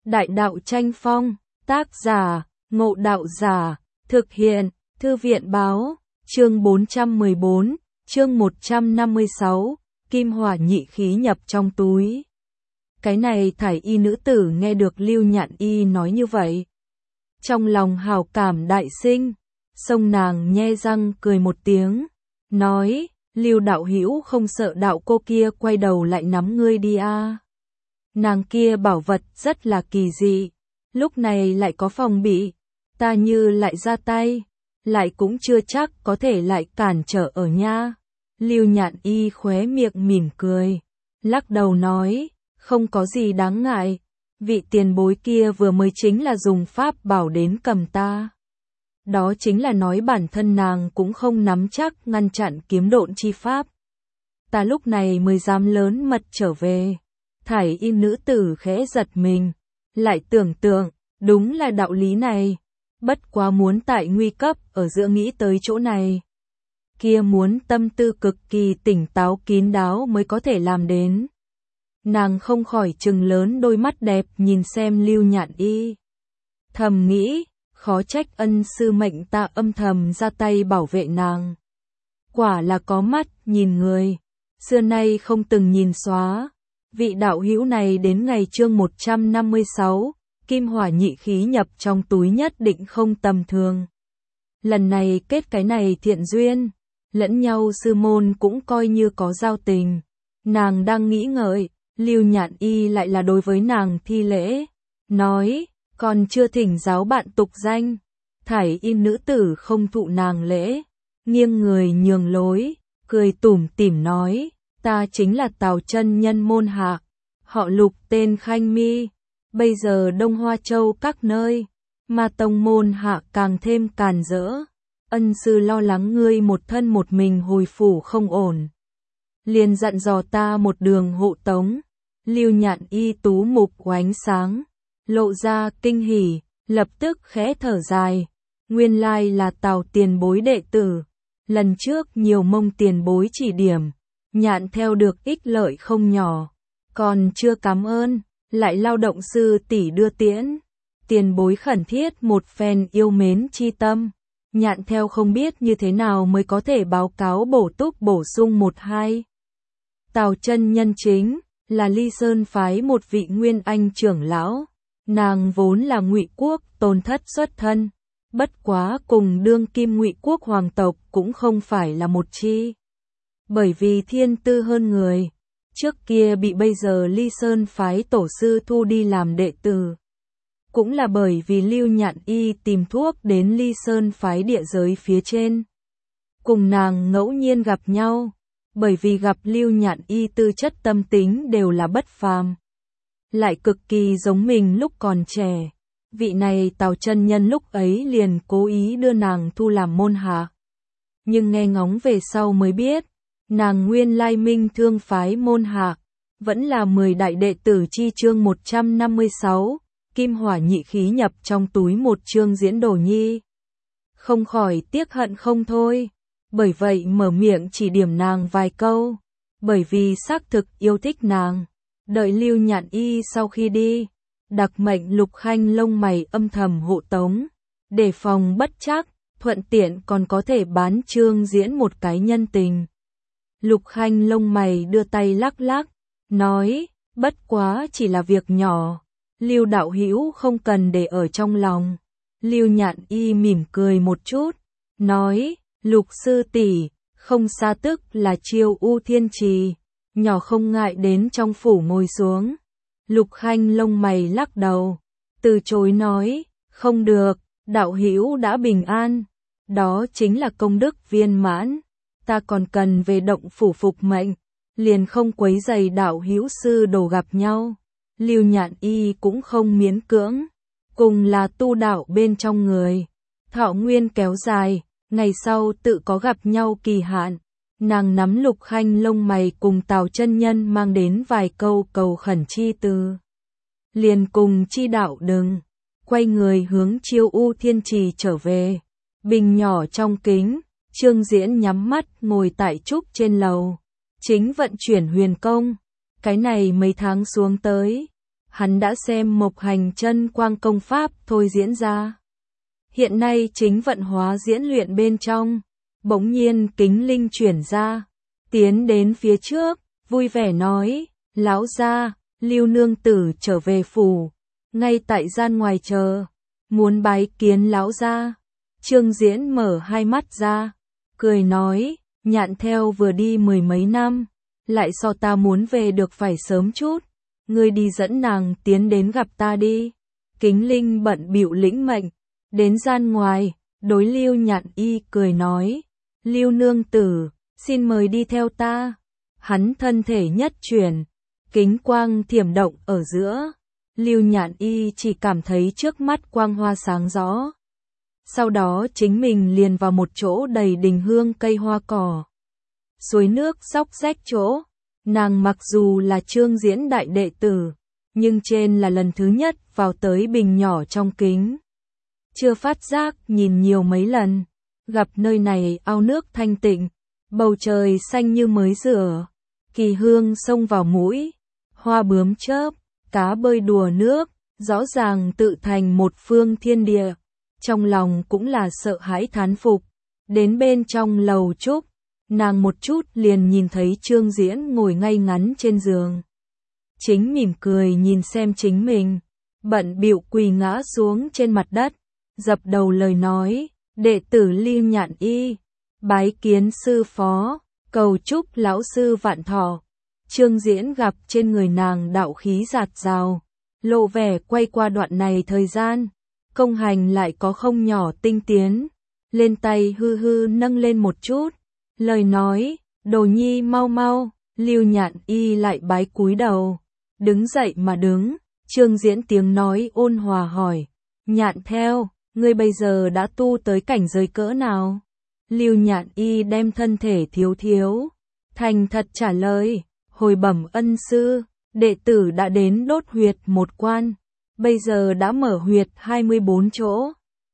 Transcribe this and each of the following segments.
Đại đạo tranh phong, tác giả, Ngộ Đạo Giả, thực hiện, Thư viện báo, chương 414, chương 156, kim hỏa nhị khí nhập trong túi. Cái này thải y nữ tử nghe được Lưu Nhạn Y nói như vậy. Trong lòng hào cảm đại sinh, xông nàng nhe răng cười một tiếng, nói, Lưu đạo hữu không sợ đạo cô kia quay đầu lại nắm ngươi đi à. Nàng kia bảo vật rất là kỳ dị, lúc này lại có phòng bị, ta như lại ra tay, lại cũng chưa chắc có thể lại cản trở ở nha. Lưu Nhạn Y khóe miệng mỉm cười, lắc đầu nói, không có gì đáng ngại, vị tiền bối kia vừa mới chính là dùng pháp bảo đến cầm ta. Đó chính là nói bản thân nàng cũng không nắm chắc ngăn chặn kiếm độn chi pháp. Ta lúc này mới dám lớn mật trở về. Thải y nữ tử khẽ giật mình, lại tưởng tượng, đúng là đạo lý này, bất quá muốn tại nguy cấp ở giữa nghĩ tới chỗ này. Kia muốn tâm tư cực kỳ tỉnh táo kín đáo mới có thể làm đến. Nàng không khỏi trừng lớn đôi mắt đẹp nhìn xem Lưu Nhạn Y. Thầm nghĩ, khó trách ân sư mệnh ta âm thầm ra tay bảo vệ nàng. Quả là có mắt nhìn người, xưa nay không từng nhìn xóa. Vị đạo hữu này đến ngày chương 156, kim hỏa nhị khí nhập trong túi nhất định không tầm thường. Lần này kết cái này thiện duyên, lẫn nhau sư môn cũng coi như có giao tình. Nàng đang nghĩ ngợi, Lưu Nhạn Y lại là đối với nàng thi lễ, nói, còn chưa thỉnh giáo bạn tục danh. Thải y nữ tử không thụ nàng lễ, nghiêng người nhường lối, cười tủm tỉm nói, ta chính là Tào chân nhân môn hạ, họ Lục tên Khanh Mi, bây giờ Đông Hoa Châu các nơi, mà tông môn hạ càng thêm càn rỡ. Ân sư lo lắng ngươi một thân một mình hồi phủ không ổn, liền dặn dò ta một đường hộ tống. Lưu Nhạn Y tú mục oánh sáng, lộ ra kinh hỉ, lập tức khẽ thở dài, nguyên lai là Tào tiền bối đệ tử, lần trước nhiều mông tiền bối chỉ điểm, Nhạn theo được ích lợi không nhỏ, còn chưa cảm ơn, lại lao động sư tỷ đưa tiễn, tiền bối khẩn thiết một phen yêu mến chi tâm, Nhạn theo không biết như thế nào mới có thể báo cáo bổ túc bổ sung một hai. Tào chân nhân chính là Ly Sơn phái một vị nguyên anh trưởng lão, nàng vốn là Ngụy quốc tôn thất xuất thân, bất quá cùng đương kim Ngụy quốc hoàng tộc cũng không phải là một chi. Bởi vì thiên tư hơn người, trước kia bị bây giờ Ly Sơn phái tổ sư thu đi làm đệ tử. Cũng là bởi vì Lưu Nhạn Y tìm thuốc đến Ly Sơn phái địa giới phía trên. Cùng nàng ngẫu nhiên gặp nhau, bởi vì gặp Lưu Nhạn Y tư chất tâm tính đều là bất phàm. Lại cực kỳ giống mình lúc còn trẻ. Vị này Tào chân nhân lúc ấy liền cố ý đưa nàng thu làm môn hạ. Nhưng nghe ngóng về sau mới biết, nàng nguyên lai Minh Thương phái môn hạ, vẫn là 10 đại đệ tử chi chương 156, kim hỏa nhị khí nhập trong túi một chương diễn đồ nhi. Không khỏi tiếc hận không thôi, bởi vậy mở miệng chỉ điểm nàng vài câu, bởi vì xác thực yêu thích nàng. Đợi Lưu Nhạn Y sau khi đi, đặc mệnh Lục Khanh lông mày âm thầm hộ tống, để phòng bất trắc, thuận tiện còn có thể bán chương diễn một cái nhân tình. Lục Khanh lông mày đưa tay lắc lắc, nói, bất quá chỉ là việc nhỏ, Lưu đạo hữu không cần để ở trong lòng. Lưu Nhạn Y mỉm cười một chút, nói, Lục sư tỷ, không xa tức là Chiêu U Thiên Trì, nhỏ không ngại đến trong phủ ngồi xuống. Lục Khanh lông mày lắc đầu, từ chối nói, không được, đạo hữu đã bình an, đó chính là công đức viên mãn, ta còn cần về động phủ phục mệnh, liền không quấy rầy đạo hữu sư đồ gặp nhau. Lưu Nhạn Y cũng không miễn cưỡng, cùng là tu đạo bên trong người, thọ nguyên kéo dài, ngày sau tự có gặp nhau kỳ hạn. Nàng nắm Lục Khanh lông mày cùng Tào chân nhân mang đến vài câu cầu khẩn chi từ. Liền cùng chi đạo đừng, quay người hướng Chiêu U Thiên Trì trở về. Bình nhỏ trong kính, Trương Diễn nhắm mắt ngồi tại trúc trên lầu, chính vận chuyển huyền công. Cái này mấy tháng xuống tới, Hắn đã xem Mộc Hành chân quang công pháp thôi diễn ra. Hiện nay chính vận hóa diễn luyện bên trong. Bỗng nhiên Kính Linh chuyển ra, tiến đến phía trước, vui vẻ nói, lão gia, Lưu nương tử trở về phủ, ngay tại gian ngoài chờ, muốn bái kiến lão gia. Trương Diễn mở hai mắt ra, cười nói, Nhạn theo vừa đi 10 mấy năm, lại so ta muốn về được phải sớm chút, ngươi đi dẫn nàng tiến đến gặp ta đi. Kính Linh bận bịu lĩnh mệnh, đến gian ngoài, đối Lưu Nhạn Y cười nói, Lưu nương tử, xin mời đi theo ta. Hắn thân thể nhất chuyển, kính quang thiểm động ở giữa, Lưu Nhạn Y chỉ cảm thấy trước mắt quang hoa sáng rõ. Sau đó chính mình liền vào một chỗ đầy đình hương cây hoa cỏ. Suối nước xóc rách chỗ, nàng mặc dù là Trương Diễn đại đệ tử, nhưng trên là lần thứ nhất vào tới bình nhỏ trong kính. Chưa phát giác nhìn nhiều mấy lần, gặp nơi này ao nước thanh tịnh, bầu trời xanh như mới rửa, kỳ hương xông vào mũi, hoa bướm chớp, cá bơi đùa nước, rõ ràng tự thành một phương thiên địa. Trong lòng cũng là sợ hãi thán phục. Đến bên trong lầu trúc, nàng một chút liền nhìn thấy Trương Diễn ngồi ngay ngắn trên giường. Chính mỉm cười nhìn xem chính mình, bận bịu quỳ ngã xuống trên mặt đất, dập đầu lời nói, đệ tử Lưu Nhạn Y, bái kiến sư phó, cầu chúc lão sư vạn thọ. Trương Diễn gặp trên người nàng đạo khí dạt dào, lộ vẻ quay qua đoạn này thời gian, công hành lại có không nhỏ tinh tiến, lên tay hư hư nâng lên một chút, lời nói, đồ nhi mau mau. Lưu Nhạn Y lại bái cúi đầu, đứng dậy mà đứng. Trương Diễn tiếng nói ôn hòa hỏi, Nhạn theo, ngươi bây giờ đã tu tới cảnh giới cỡ nào? Lưu Nhạn Y đem thân thể thiếu thiếu, thành thật trả lời, hồi bẩm ân sư, đệ tử đã đến đốt huyệt một quan, bây giờ đã mở huyệt 24 chỗ,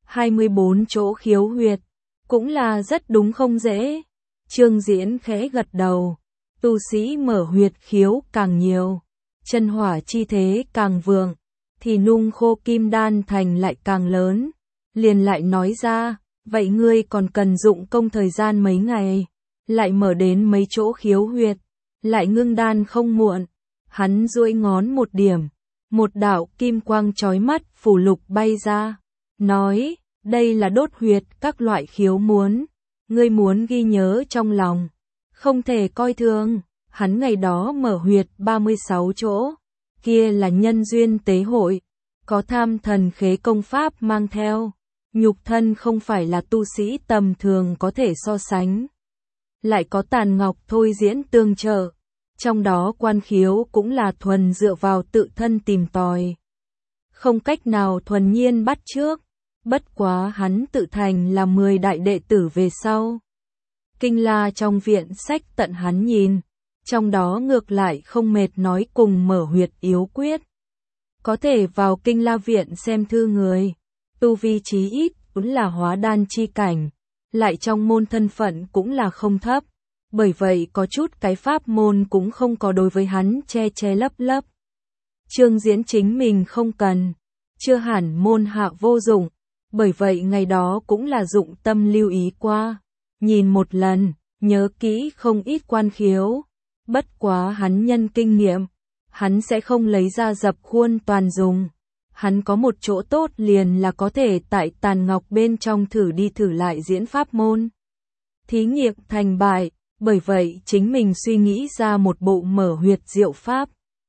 24 chỗ khiếu huyệt, cũng là rất đúng không dễ. Trương Diễn khẽ gật đầu, tu sĩ mở huyệt khiếu càng nhiều, chân hỏa chi thế càng vượng, thì nung khô kim đan thành lại càng lớn. Liền lại nói ra, vậy ngươi còn cần dụng công thời gian mấy ngày, lại mở đến mấy chỗ khiếu huyệt, lại ngưng đan không muộn. Hắn duỗi ngón một điểm, một đạo kim quang chói mắt phủ lục bay ra, nói, đây là đốt huyệt các loại khiếu muốn, ngươi muốn ghi nhớ trong lòng, không thể coi thường. Hắn ngày đó mở huyệt 36 chỗ, kia là nhân duyên tế hội, có tham thần khế công pháp mang theo, nhục thân không phải là tu sĩ tầm thường có thể so sánh. Lại có tàn ngọc thôi diễn tương trợ, trong đó quan khiếu cũng là thuần dựa vào tự thân tìm tòi, không cách nào thuần nhiên bắt chước. Bất quá hắn tự thành là 10 đại đệ tử về sau. Kinh La trong viện sách tận hắn nhìn, trong đó ngược lại không mệt nói cùng mở huyệt yếu quyết. Có thể vào Kinh La viện xem thư người, tu vi chí ít cũng là hóa đan chi cảnh, lại trong môn thân phận cũng là không thấp, bởi vậy có chút cái pháp môn cũng không có đối với hắn che che lấp lấp. Trương Diễn chính mình không cần, chưa hẳn môn hạ vô dụng, bởi vậy ngày đó cũng là dụng tâm lưu ý qua, nhìn một lần, nhớ kỹ không ít quan khiếu. Bất quá hắn nhân kinh nghiệm, hắn sẽ không lấy ra dập khuôn toàn dùng. Hắn có một chỗ tốt liền là có thể tại tàn ngọc bên trong thử đi thử lại diễn pháp môn. Thí nghiệm thành bại, bởi vậy chính mình suy nghĩ ra một bộ mở huyệt diệu pháp.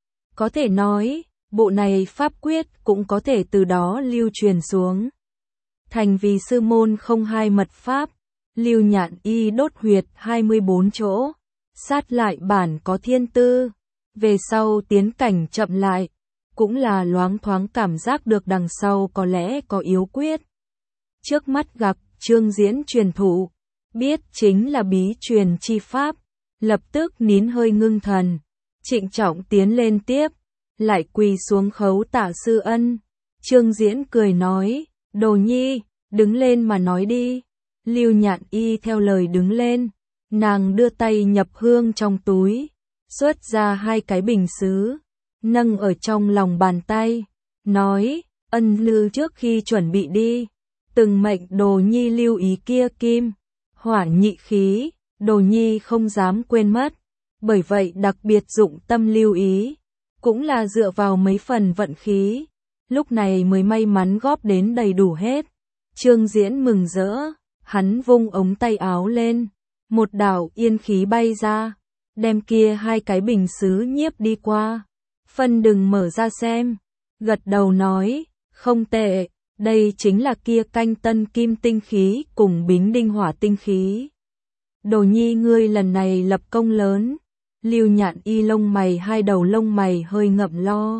Có thể nói, bộ này pháp quyết cũng có thể từ đó lưu truyền xuống. Thành vì sư môn không hai mật pháp, Lưu Nhạn Y đốt huyệt 24 chỗ, sát lại bản có thiên tư, về sau tiến cảnh chậm lại, cũng là loáng thoáng cảm giác được đằng sau có lẽ có yếu quyết. Trước mắt gặp Trương Diễn truyền thụ, biết chính là bí truyền chi pháp, lập tức nín hơi ngưng thần, trịnh trọng tiến lên tiếp, lại quỳ xuống khấu tạ sư ân. Trương Diễn cười nói, đồ nhi, đứng lên mà nói đi. Lưu Nhạn Y theo lời đứng lên, nàng đưa tay nhập hương trong túi, xuất ra 2 cái bình sứ, nâng ở trong lòng bàn tay, nói, Ân Lư trước khi chuẩn bị đi, từng mệnh Đồ Nhi lưu ý kia kim, hỏa nhị khí, Đồ Nhi không dám quên mất, bởi vậy đặc biệt dụng tâm lưu ý, cũng là dựa vào mấy phần vận khí, lúc này mới may mắn góp đến đầy đủ hết. Trương Diễn mừng rỡ, hắn vung ống tay áo lên, một đạo yên khí bay ra, đem kia hai cái bình sứ nhiếp đi qua. Phân đừng mở ra xem, gật đầu nói, không tệ, đây chính là kia canh tân kim tinh khí cùng bính đinh hỏa tinh khí. Đồ Nhi ngươi lần này lập công lớn. Lưu Nhạn Y lông mày hai đầu lông mày hơi ngậm lo.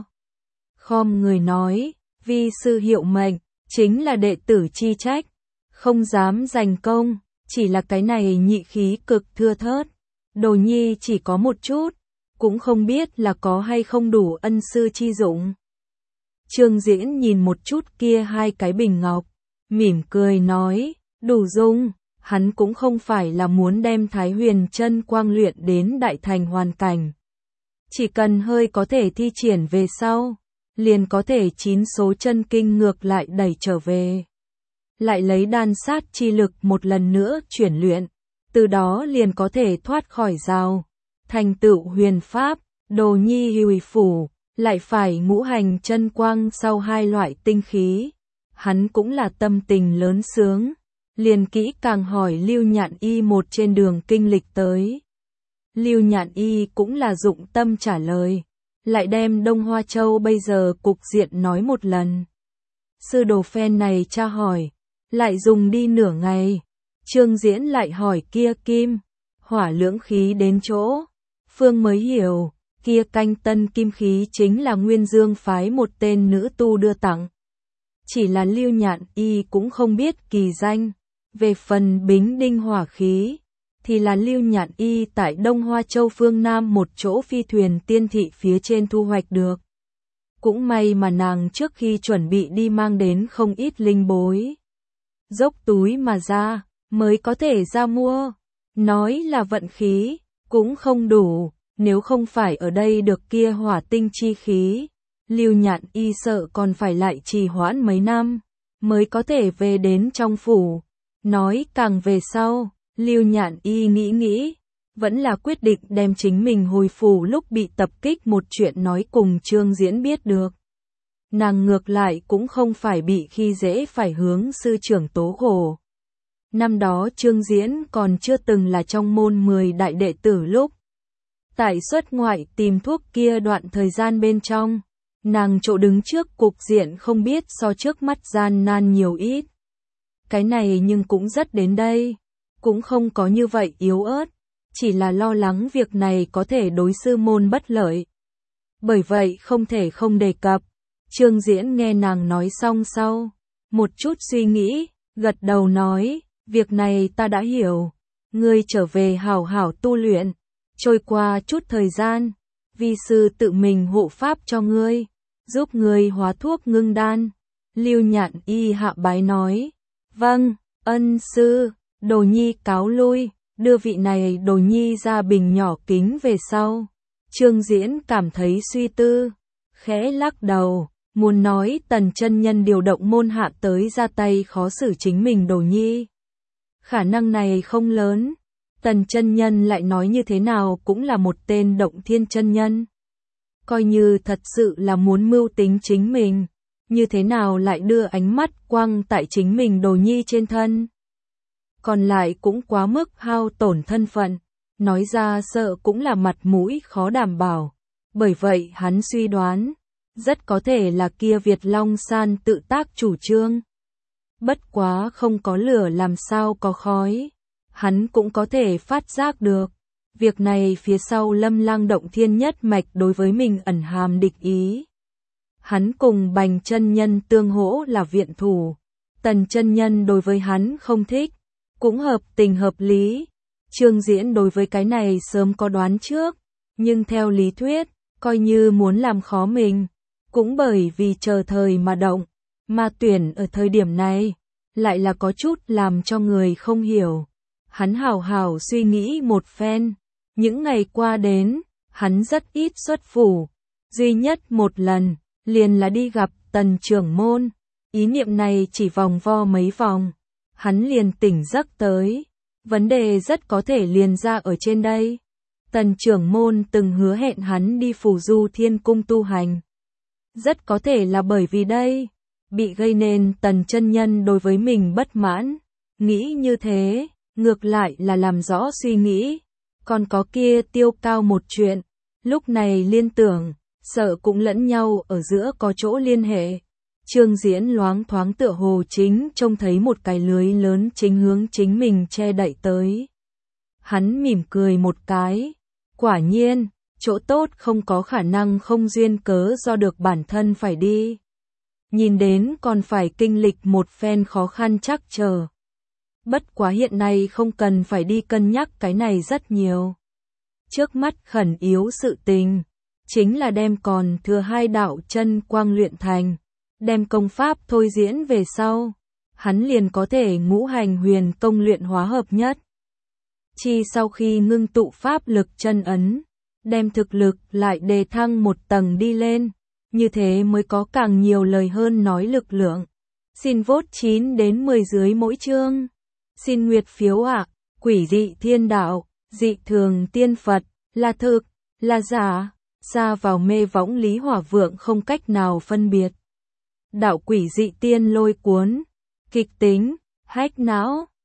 Khom người nói, vi sư hiệu mệnh, chính là đệ tử chi trách, không dám giành công, chỉ là cái này nhị khí cực thưa thớt. Đồ Nhi chỉ có một chút, cũng không biết là có hay không đủ ân sư chi dụng. Trương Diễn nhìn một chút kia hai cái bình ngọc, mỉm cười nói, đủ dùng. Hắn cũng không phải là muốn đem Thái Huyền chân quang luyện đến đại thành hoàn cảnh. Chỉ cần hơi có thể thi triển về sau, liền có thể 9 số chân kinh ngược lại đẩy trở về. Lại lấy đan sát chi lực một lần nữa chuyển luyện, từ đó liền có thể thoát khỏi rào, thành tựu huyền pháp, Đồ Nhi hùy phủ, lại phải ngũ hành chân quang sau hai loại tinh khí. Hắn cũng là tâm tình lớn sướng. Liền kỹ càng hỏi Lưu Nhạn Y một trên đường kinh lịch tới. Lưu Nhạn Y cũng là dụng tâm trả lời, lại đem Đông Hoa Châu bây giờ cục diện nói một lần. Sư đồ phen này tra hỏi, lại dùng đi nửa ngày. Trương Diễn lại hỏi kia kim, hỏa lưỡng khí đến chỗ, Phương mới hiểu, kia canh tân kim khí chính là Nguyên Dương phái một tên nữ tu đưa tặng. Chỉ là Lưu Nhạn Y cũng không biết kỳ danh. Về phần bính đinh hỏa khí, thì là Lưu Nhạn Y tại Đông Hoa Châu phương Nam một chỗ phi thuyền tiên thị phía trên thu hoạch được. Cũng may mà nàng trước khi chuẩn bị đi mang đến không ít linh bối. Dốc túi mà ra, mới có thể ra mua. Nói là vận khí, cũng không đủ, nếu không phải ở đây được kia hỏa tinh chi khí. Lưu Nhạn Y sợ còn phải lại trì hoãn mấy năm, mới có thể về đến trong phủ. Nói càng về sau, Lưu Nhạn Y nghĩ, vẫn là quyết định đem chính mình hồi phủ lúc bị tập kích một chuyện nói cùng Trương Diễn biết được. Nàng ngược lại cũng không phải bị khi dễ phải hướng sư trưởng tố khổ. Năm đó Trương Diễn còn chưa từng là trong môn 10 đại đệ tử lúc. Tại xuất ngoại tìm thuốc kia đoạn thời gian bên trong, nàng chỗ đứng trước cục diện không biết so trước mắt gian nan nhiều ít. Cái này nhưng cũng rất đến đây, cũng không có như vậy yếu ớt, chỉ là lo lắng việc này có thể đối sư môn bất lợi. Bởi vậy không thể không đề cập. Trương Diễn nghe nàng nói xong sau, một chút suy nghĩ, gật đầu nói, việc này ta đã hiểu, ngươi trở về hảo hảo tu luyện, trôi qua chút thời gian, vi sư tự mình hộ pháp cho ngươi, giúp ngươi hóa thuốc ngưng đan. Lưu Nhạn Y hạ bái nói, vâng, ân sư. Đồ Nhi cáo lui, đưa vị này Đồ Nhi ra bình nhỏ kính về sau. Trương Diễn cảm thấy suy tư, khẽ lắc đầu, muốn nói Tần chân nhân điều động môn hạ tới ra tay khó xử chính mình Đồ Nhi. Khả năng này không lớn, Tần chân nhân lại nói như thế nào cũng là một tên động thiên chân nhân. Coi như thật sự là muốn mưu tính chính mình, như thế nào lại đưa ánh mắt quăng tại chính mình Đồ Nhi trên thân. Còn lại cũng quá mức hao tổn thân phận, nói ra sợ cũng là mặt mũi khó đảm bảo. Bởi vậy hắn suy đoán, rất có thể là kia Việt Long San tự tác chủ trương. Bất quá không có lửa làm sao có khói, hắn cũng có thể phát giác được. Việc này phía sau Lâm Lang động thiên nhất mạch đối với mình ẩn hàm địch ý. Hắn cùng Bành chân nhân tương hỗ là viện thủ, Tần chân nhân đối với hắn không thích, cũng hợp tình hợp lý. Trương Diễn đối với cái này sớm có đoán trước, nhưng theo lý thuyết, coi như muốn làm khó mình, cũng bởi vì chờ thời mà động, mà tuyển ở thời điểm này, lại là có chút làm cho người không hiểu. Hắn hào hào suy nghĩ một phen, những ngày qua đến, hắn rất ít xuất phủ, Duy nhất một lần, liền là đi gặp Tần trưởng môn. Ý niệm này chỉ vòng vo mấy vòng, hắn liền tỉnh giấc tới. Vấn đề rất có thể liền ra ở trên đây. Tần trưởng môn từng hứa hẹn hắn đi Phù Du Thiên Cung tu hành. Rất có thể là bởi vì đây, bị gây nên Tần chân nhân đối với mình bất mãn. Nghĩ như thế, ngược lại là làm rõ suy nghĩ. Còn có kia Tiêu Cao một chuyện, lúc này liên tưởng, sợ cũng lẫn nhau ở giữa có chỗ liên hệ. Trương Diễn loáng thoáng tựa hồ chính trông thấy một cái lưới lớn chính hướng chính mình che đậy tới. Hắn mỉm cười một cái, quả nhiên, chỗ tốt không có khả năng không duyên cớ do được bản thân phải đi. Nhìn đến còn phải kinh lịch một phen khó khăn chắc chờ. Bất quá hiện nay không cần phải đi cân nhắc cái này rất nhiều. Trước mắt khẩn yếu sự tình, chính là đem còn thừa 2 đạo chân quang luyện thành, đem công pháp thôi diễn về sau, hắn liền có thể ngũ hành huyền công luyện hóa hợp nhất. Chi sau khi ngưng tụ pháp lực chân ấn, đem thực lực lại đề thăng một tầng đi lên, như thế mới có càng nhiều lời hơn nói lực lượng. Xin vote 9 đến 10 dưới mỗi chương. Xin nguyệt phiếu ạ. Quỷ dị thiên đạo, dị thường tiên Phật, là thực, là giả, xa vào mê võng Lý Hỏa Vượng không cách nào phân biệt. Đạo quỷ dị tiên lôi cuốn, kịch tính, hách não.